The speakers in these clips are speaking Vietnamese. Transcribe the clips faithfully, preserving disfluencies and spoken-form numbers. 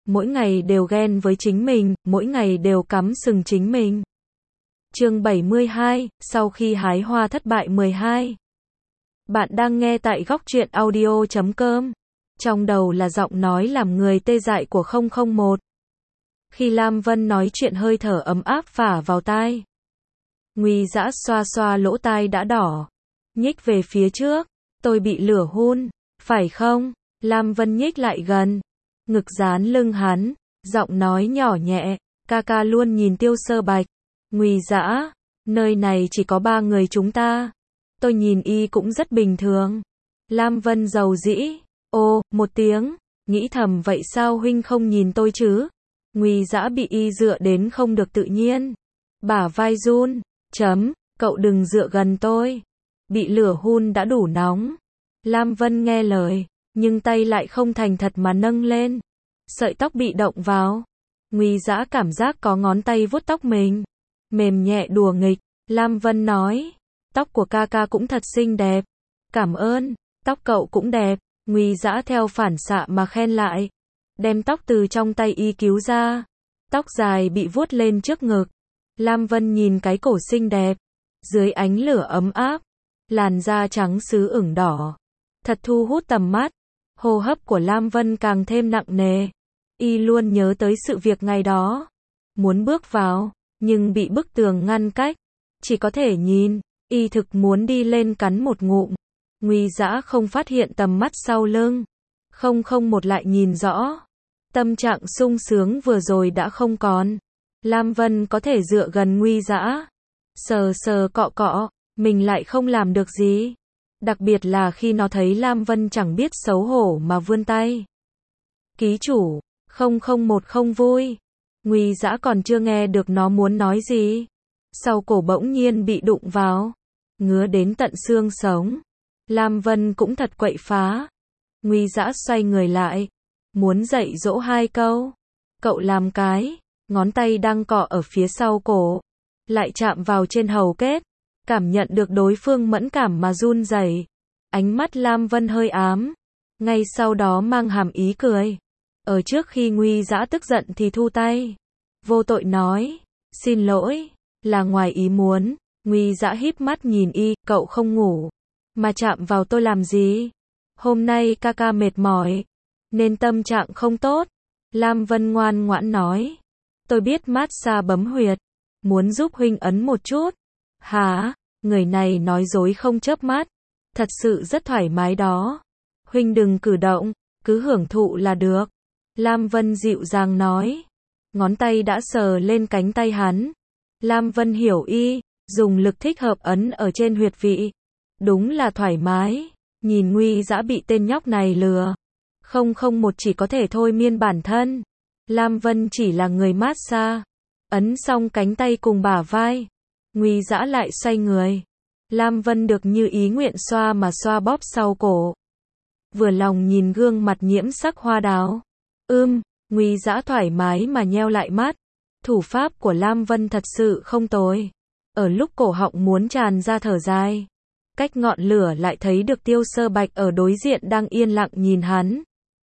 mỗi ngày đều ghen với chính mình, mỗi ngày đều cắm sừng chính mình. Chương bảy mươi hai, sau khi hái hoa thất bại mười hai. Bạn đang nghe tại góc truyện audio chấm com. Trong đầu là giọng nói làm người tê dại của không không một. Khi Lam Vân nói chuyện hơi thở ấm áp phả vào tai. Nguy Dã xoa xoa lỗ tai đã đỏ, nhích về phía trước. Tôi bị lửa hun, phải không? Lam Vân nhích lại gần, ngực dán lưng hắn, giọng nói nhỏ nhẹ, ca ca luôn nhìn Tiêu Sơ Bạch. Nguy Dã, nơi này chỉ có ba người chúng ta. Tôi nhìn y cũng rất bình thường. Lam Vân dầu dĩ, ô, một tiếng, nghĩ thầm vậy sao huynh không nhìn tôi chứ? Nguy Dã bị y dựa đến không được tự nhiên. Bả vai run, chấm, cậu đừng dựa gần tôi. Bị lửa hun đã đủ nóng. Lam Vân nghe lời, nhưng tay lại không thành thật mà nâng lên. Sợi tóc bị động vào. Nguy Dã cảm giác có ngón tay vuốt tóc mình. Mềm nhẹ đùa nghịch. Lam Vân nói, tóc của ca ca cũng thật xinh đẹp. Cảm ơn, tóc cậu cũng đẹp. Nguy Dã theo phản xạ mà khen lại. Đem tóc từ trong tay y cứu ra. Tóc dài bị vuốt lên trước ngực. Lam Vân nhìn cái cổ xinh đẹp. Dưới ánh lửa ấm áp. Làn da trắng sứ ửng đỏ. Thật thu hút tầm mắt. Hô hấp của Lam Vân càng thêm nặng nề. Y luôn nhớ tới sự việc ngày đó. Muốn bước vào, nhưng bị bức tường ngăn cách. Chỉ có thể nhìn. Y thực muốn đi lên cắn một ngụm. Nguy Dã không phát hiện tầm mắt sau lưng. Không không một lại nhìn rõ. Tâm trạng sung sướng vừa rồi đã không còn. Lam Vân có thể dựa gần Nguy Dã. Sờ sờ cọ cọ. Mình lại không làm được gì. Đặc biệt là khi nó thấy Lam Vân chẳng biết xấu hổ mà vươn tay. Ký chủ, không không một không vui. Nguy Dã còn chưa nghe được nó muốn nói gì. Sau cổ bỗng nhiên bị đụng vào. Ngứa đến tận xương sống. Lam Vân cũng thật quậy phá. Nguy Dã xoay người lại. Muốn dạy dỗ hai câu. Cậu làm cái. Ngón tay đang cọ ở phía sau cổ. Lại chạm vào trên hầu kết. Cảm nhận được đối phương mẫn cảm mà run rẩy. Ánh mắt Lam Vân hơi ám. Ngay sau đó mang hàm ý cười. Ở trước khi Nguy Dã tức giận thì thu tay. Vô tội nói. Xin lỗi. Là ngoài ý muốn. Nguy Dã híp mắt nhìn y. Cậu không ngủ. Mà chạm vào tôi làm gì? Hôm nay ca ca mệt mỏi. Nên tâm trạng không tốt. Lam Vân ngoan ngoãn nói. Tôi biết massage bấm huyệt. Muốn giúp huynh ấn một chút. Hả? Người này nói dối không chớp mắt. Thật sự rất thoải mái đó. Huynh đừng cử động. Cứ hưởng thụ là được. Lam Vân dịu dàng nói. Ngón tay đã sờ lên cánh tay hắn. Lam Vân hiểu y. Dùng lực thích hợp ấn ở trên huyệt vị. Đúng là thoải mái. Nhìn Nguy Dã bị tên nhóc này lừa. Không không một chỉ có thể thôi miên bản thân. Lam Vân chỉ là người massage. Ấn xong cánh tay cùng bả vai. Nguy Dã lại xoay người. Lam Vân được như ý nguyện xoa mà xoa bóp sau cổ. Vừa lòng nhìn gương mặt nhiễm sắc hoa đào. Ưm, Nguy Dã thoải mái mà nheo lại mắt. Thủ pháp của Lam Vân thật sự không tồi. Ở lúc cổ họng muốn tràn ra thở dài. Cách ngọn lửa lại thấy được Tiêu Sơ Bạch ở đối diện đang yên lặng nhìn hắn.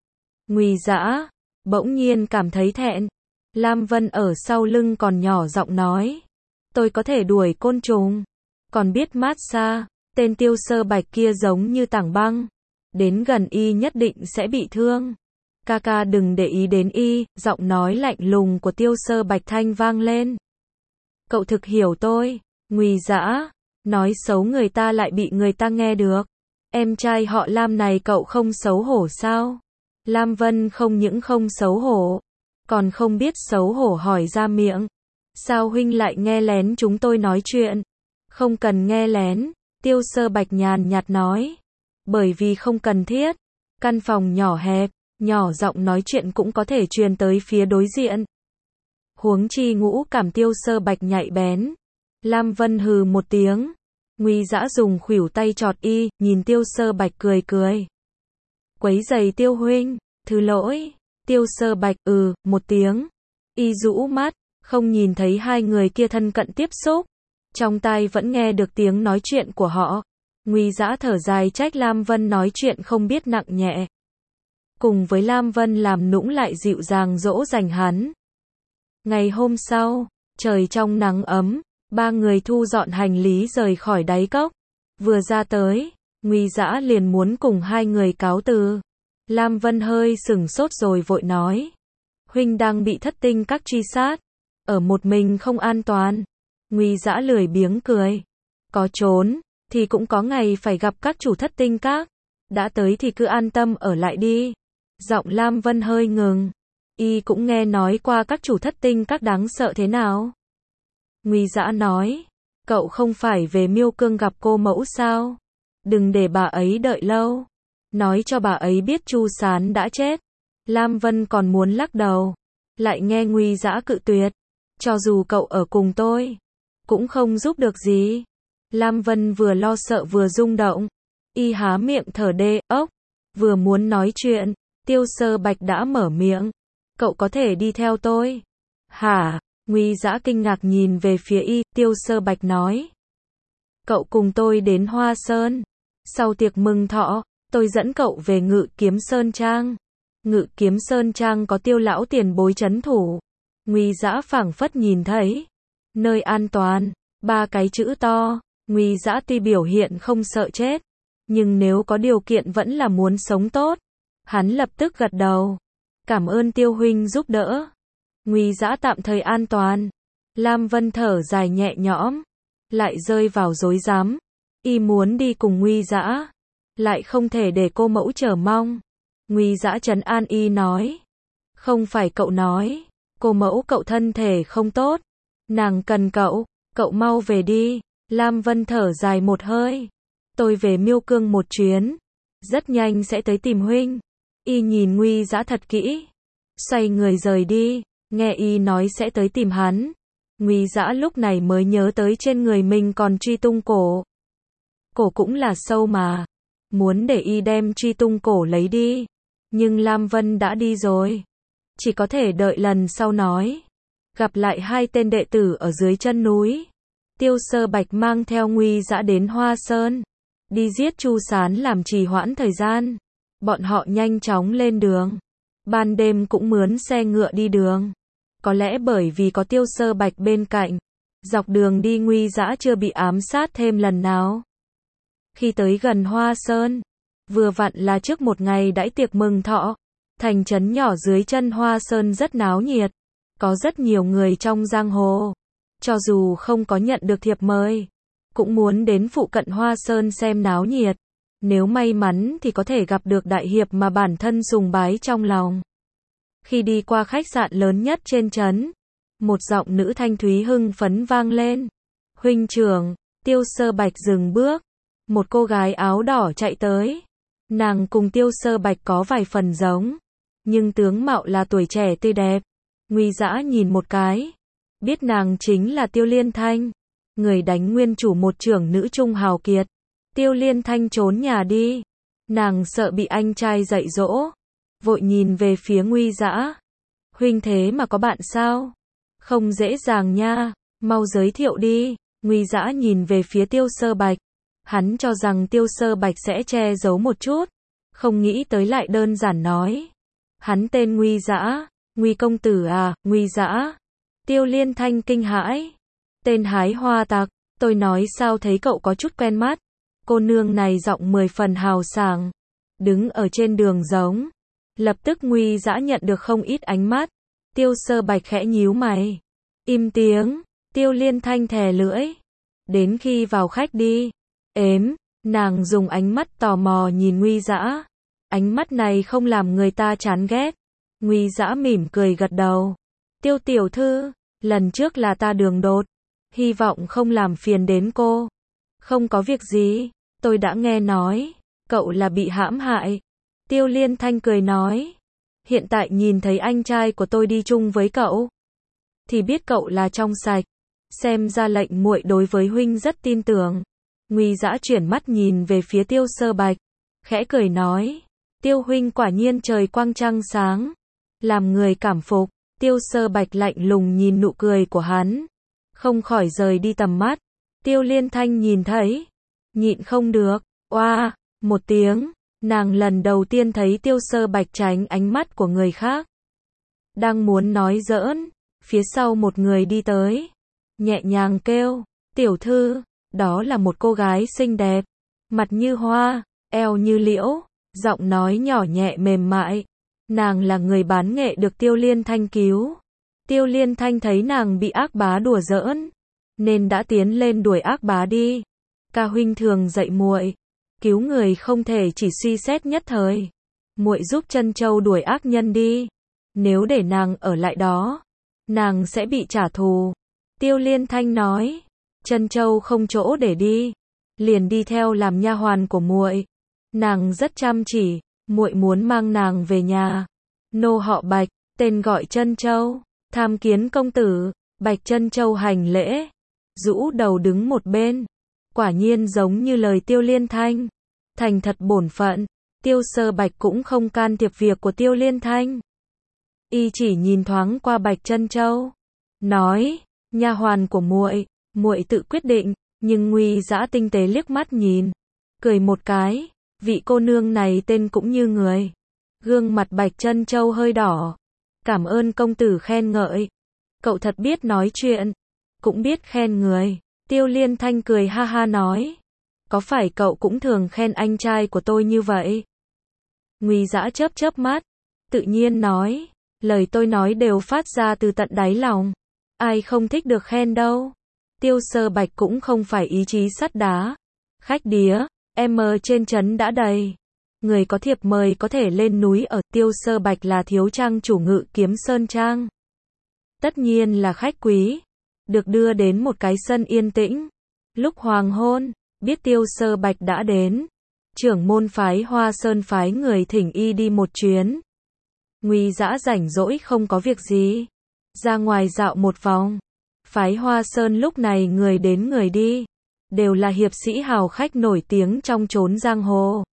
Nguy Dã bỗng nhiên cảm thấy thẹn. Lam Vân ở sau lưng còn nhỏ giọng nói. Tôi có thể đuổi côn trùng. Còn biết massage. Tên Tiêu Sơ Bạch kia giống như tảng băng. Đến gần y nhất định sẽ bị thương. Ca ca đừng để ý đến y. Giọng nói lạnh lùng của Tiêu Sơ Bạch thanh vang lên. Cậu thực hiểu tôi. Nguy Dã nói xấu người ta lại bị người ta nghe được. Em trai họ Lam này cậu không xấu hổ sao? Lam Vân không những không xấu hổ. Còn không biết xấu hổ hỏi ra miệng. Sao huynh lại nghe lén chúng tôi nói chuyện? Không cần nghe lén. Tiêu Sơ Bạch nhàn nhạt nói. Bởi vì không cần thiết. Căn phòng nhỏ hẹp. Nhỏ giọng nói chuyện cũng có thể truyền tới phía đối diện. Huống chi ngũ cảm Tiêu Sơ Bạch nhạy bén. Lam Vân hừ một tiếng. Nguy Dã dùng khuỷu tay chọt y. Nhìn Tiêu Sơ Bạch cười cười. Quấy giày Tiêu huynh. Thứ lỗi. Tiêu Sơ Bạch ừ một tiếng. Y rũ mắt. Không nhìn thấy hai người kia thân cận tiếp xúc. Trong tai vẫn nghe được tiếng nói chuyện của họ. Nguy Dã thở dài trách Lam Vân nói chuyện không biết nặng nhẹ. cùng với Lam Vân làm nũng lại dịu dàng dỗ dành hắn. Ngày hôm sau, trời trong nắng ấm, ba người thu dọn hành lý rời khỏi đáy cốc. Vừa ra tới, Nguy Dã liền muốn cùng hai người cáo từ. Lam Vân hơi sửng sốt rồi vội nói. Huynh đang bị thất tinh các truy sát. Ở một mình không an toàn. Nguy Dã lười biếng cười. Có trốn, thì cũng có ngày phải gặp các chủ thất tinh các. Đã tới thì cứ an tâm ở lại đi. Giọng Lam Vân hơi ngừng. Y cũng nghe nói qua các chủ thất tinh các đáng sợ thế nào. Nguy Dã nói. Cậu không phải về Miêu Cương gặp cô mẫu sao? Đừng để bà ấy đợi lâu. Nói cho bà ấy biết Chu Sán đã chết. Lam Vân còn muốn lắc đầu. Lại nghe Nguy Dã cự tuyệt. Cho dù cậu ở cùng tôi, cũng không giúp được gì. Lam Vân vừa lo sợ vừa rung động. Y há miệng thở đê ốc. Vừa muốn nói chuyện, Tiêu Sơ Bạch đã mở miệng. Cậu có thể đi theo tôi. Hả? Nguy Dã kinh ngạc nhìn về phía Y. Tiêu Sơ Bạch nói. Cậu cùng tôi đến Hoa Sơn. Sau tiệc mừng thọ, tôi dẫn cậu về Ngự Kiếm Sơn Trang. Ngự Kiếm Sơn Trang có Tiêu lão tiền bối trấn thủ. Nguy Dã phảng phất nhìn thấy nơi an toàn, ba cái chữ to. Nguy Dã tuy biểu hiện không sợ chết, nhưng nếu có điều kiện vẫn là muốn sống tốt. Hắn lập tức gật đầu. Cảm ơn Tiêu huynh giúp đỡ. Nguy Dã tạm thời an toàn. Lam Vân thở dài nhẹ nhõm, lại rơi vào rối rắm. Y muốn đi cùng Nguy Dã, lại không thể để cô mẫu chờ mong. Nguy Dã trấn an Y nói. Không phải cậu nói, cô mẫu cậu thân thể không tốt. Nàng cần cậu, cậu mau về đi. Lam Vân thở dài một hơi. Tôi về Miêu Cương một chuyến, rất nhanh sẽ tới tìm huynh. Y nhìn Nguy Dã thật kỹ, xoay người rời đi. Nghe Y nói sẽ tới tìm hắn, Nguy Dã lúc này mới nhớ tới trên người mình còn truy tung cổ. Cổ cũng là sâu mà. Muốn để Y đem truy tung cổ lấy đi. Nhưng Lam Vân đã đi rồi. Chỉ có thể đợi lần sau nói. Gặp lại hai tên đệ tử ở dưới chân núi. Tiêu Sơ Bạch mang theo Nguy Dã đến Hoa Sơn. Đi giết Chu Sán làm trì hoãn thời gian. Bọn họ nhanh chóng lên đường. Ban đêm cũng mướn xe ngựa đi đường. Có lẽ bởi vì có Tiêu Sơ Bạch bên cạnh, dọc đường đi Nguy Dã chưa bị ám sát thêm lần nào. Khi tới gần Hoa Sơn, vừa vặn là trước một ngày đãi tiệc mừng thọ. Thành trấn nhỏ dưới chân Hoa Sơn rất náo nhiệt. Có rất nhiều người trong giang hồ. Cho dù không có nhận được thiệp mời, cũng muốn đến phụ cận Hoa Sơn xem náo nhiệt. Nếu may mắn thì có thể gặp được đại hiệp mà bản thân sùng bái trong lòng. Khi đi qua khách sạn lớn nhất trên trấn, một giọng nữ thanh thúy hưng phấn vang lên. Huynh trưởng. Tiêu Sơ Bạch dừng bước. Một cô gái áo đỏ chạy tới. Nàng cùng Tiêu Sơ Bạch có vài phần giống, nhưng tướng mạo là tuổi trẻ tươi đẹp. Nguy Dã nhìn một cái, biết nàng chính là Tiêu Liên Thanh, người đánh nguyên chủ một trưởng nữ trung hào kiệt. Tiêu Liên Thanh trốn nhà đi. Nàng sợ bị anh trai dạy dỗ, vội nhìn về phía Nguy Dã. Huynh thế mà có bạn sao? Không dễ dàng nha, mau giới thiệu đi. Nguy Dã nhìn về phía Tiêu Sơ Bạch. Hắn cho rằng Tiêu Sơ Bạch sẽ che giấu một chút, không nghĩ tới lại đơn giản nói. Hắn tên Nguy Dã. Nguy công tử à? Nguy Dã. Tiêu Liên Thanh kinh hãi. Tên hái hoa tặc. Tôi nói sao thấy cậu có chút quen mắt. Cô nương này giọng mười phần hào sảng, đứng ở trên đường giống. Lập tức Nguy Dã nhận được không ít ánh mắt. Tiêu Sơ Bạch khẽ nhíu mày. Im tiếng. Tiêu Liên Thanh thè lưỡi. Đến khi vào khách đi. Ếm. Nàng dùng ánh mắt tò mò nhìn Nguy Dã. Ánh mắt này không làm người ta chán ghét. Nguy Dã mỉm cười gật đầu. Tiêu tiểu thư, lần trước là ta đường đột. Hy vọng không làm phiền đến cô. Không có việc gì, tôi đã nghe nói, cậu là bị hãm hại. Tiêu Liên Thanh cười nói. Hiện tại nhìn thấy anh trai của tôi đi chung với cậu, thì biết cậu là trong sạch. Xem ra lệnh muội đối với huynh rất tin tưởng. Nguy Dã chuyển mắt nhìn về phía Tiêu Sơ Bạch, khẽ cười nói. Tiêu huynh quả nhiên trời quang trăng sáng, làm người cảm phục. Tiêu Sơ Bạch lạnh lùng nhìn nụ cười của hắn, không khỏi rời đi tầm mắt. Tiêu Liên Thanh nhìn thấy, nhịn không được, oa, một tiếng, Nàng lần đầu tiên thấy Tiêu Sơ Bạch tránh ánh mắt của người khác. Đang muốn nói giỡn, phía sau một người đi tới, nhẹ nhàng kêu, tiểu thư, đó là một cô gái xinh đẹp, mặt như hoa, eo như liễu, giọng nói nhỏ nhẹ mềm mại. Nàng là người bán nghệ được Tiêu Liên Thanh cứu. Tiêu Liên Thanh thấy nàng bị ác bá đùa giỡn, nên đã tiến lên đuổi ác bá đi. Ca huynh thường dạy muội, cứu người không thể chỉ suy xét nhất thời. Muội giúp Trân Châu đuổi ác nhân đi. Nếu để nàng ở lại đó, nàng sẽ bị trả thù. Tiêu Liên Thanh nói, Trân Châu không chỗ để đi, liền đi theo làm nha hoàn của muội. Nàng rất chăm chỉ, muội muốn mang nàng về nhà. Nô họ Bạch, tên gọi Trân Châu, tham kiến công tử. Bạch Trân Châu hành lễ, rũ đầu đứng một bên. Quả nhiên giống như lời Tiêu Liên Thanh, thành thật bổn phận. Tiêu Sơ Bạch cũng không can thiệp việc của Tiêu Liên Thanh. Y chỉ nhìn thoáng qua Bạch Trân Châu, nói, nha hoàn của muội, muội tự quyết định. Nhưng Nguy Dã tinh tế liếc mắt nhìn, cười một cái, vị cô nương này tên cũng như người. Gương mặt Bạch Trân Châu hơi đỏ. Cảm ơn công tử khen ngợi. Cậu thật biết nói chuyện, cũng biết khen người. Tiêu Liên Thanh cười ha ha nói, có phải cậu cũng thường khen anh trai của tôi như vậy? Nguy Dã chớp chớp mắt, tự nhiên nói, lời tôi nói đều phát ra từ tận đáy lòng. Ai không thích được khen đâu. Tiêu Sơ Bạch cũng không phải ý chí sắt đá. Khách đía, em ở trên trấn đã đầy. Người có thiệp mời có thể lên núi ở. Tiêu Sơ Bạch là thiếu trang chủ Ngự Kiếm Sơn Trang. Tất nhiên là khách quý. Được đưa đến một cái sân yên tĩnh. Lúc hoàng hôn, biết Tiêu Sơ Bạch đã đến. Trưởng môn phái Hoa Sơn phái người thỉnh y đi một chuyến. Nguy Dã rảnh rỗi không có việc gì, ra ngoài dạo một vòng. Phái Hoa Sơn lúc này người đến người đi, đều là hiệp sĩ hào khách nổi tiếng trong chốn giang hồ.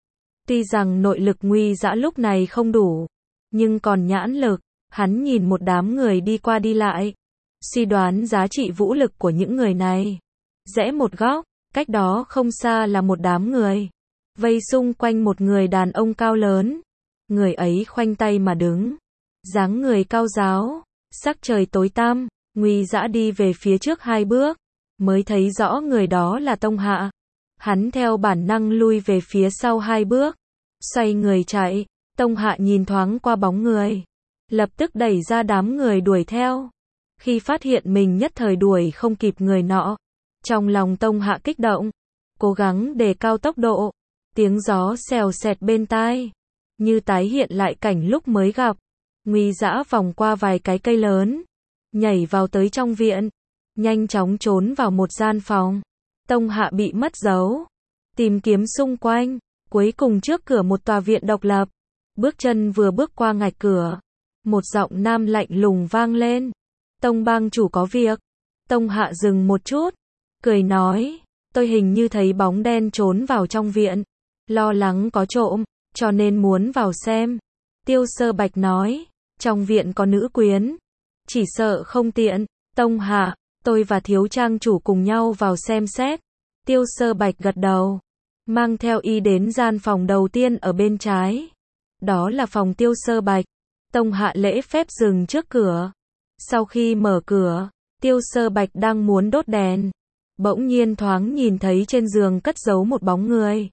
Tuy rằng nội lực Nguy Dã lúc này không đủ, nhưng còn nhãn lực, hắn nhìn một đám người đi qua đi lại, suy đoán giá trị vũ lực của những người này. Rẽ một góc, cách đó không xa là một đám người, vây xung quanh một người đàn ông cao lớn. Người ấy khoanh tay mà đứng, dáng người cao ráo, sắc trời tối tăm. Nguy Dã đi về phía trước hai bước, mới thấy rõ người đó là Tông Hạ. Hắn theo bản năng lui về phía sau hai bước, xoay người chạy. Tông Hạ nhìn thoáng qua bóng người, lập tức đẩy ra đám người đuổi theo. Khi phát hiện mình nhất thời đuổi không kịp người nọ, trong lòng Tông Hạ kích động, cố gắng đề cao tốc độ. Tiếng gió xèo xẹt bên tai, như tái hiện lại cảnh lúc mới gặp. Nguy Dã vòng qua vài cái cây lớn, nhảy vào tới trong viện, nhanh chóng trốn vào một gian phòng. Tông Hạ bị mất dấu, tìm kiếm xung quanh, cuối cùng trước cửa một tòa viện độc lập. Bước chân vừa bước qua ngạch cửa, một giọng nam lạnh lùng vang lên, Tông bang chủ có việc. Tông Hạ dừng một chút, cười nói, tôi hình như thấy bóng đen trốn vào trong viện, lo lắng có trộm, cho nên muốn vào xem. Tiêu Sơ Bạch nói, trong viện có nữ quyến, chỉ sợ không tiện. Tông Hạ, tôi và thiếu trang chủ cùng nhau vào xem xét. Tiêu Sơ Bạch gật đầu, mang theo y đến gian phòng đầu tiên ở bên trái. Đó là phòng Tiêu Sơ Bạch. Tông Hạ lễ phép dừng trước cửa. Sau khi mở cửa, Tiêu Sơ Bạch đang muốn đốt đèn, bỗng nhiên thoáng nhìn thấy trên giường cất giấu một bóng người.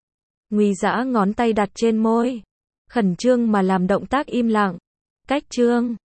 Nguy Dã ngón tay đặt trên môi, khẩn trương mà làm động tác im lặng. Cách trương,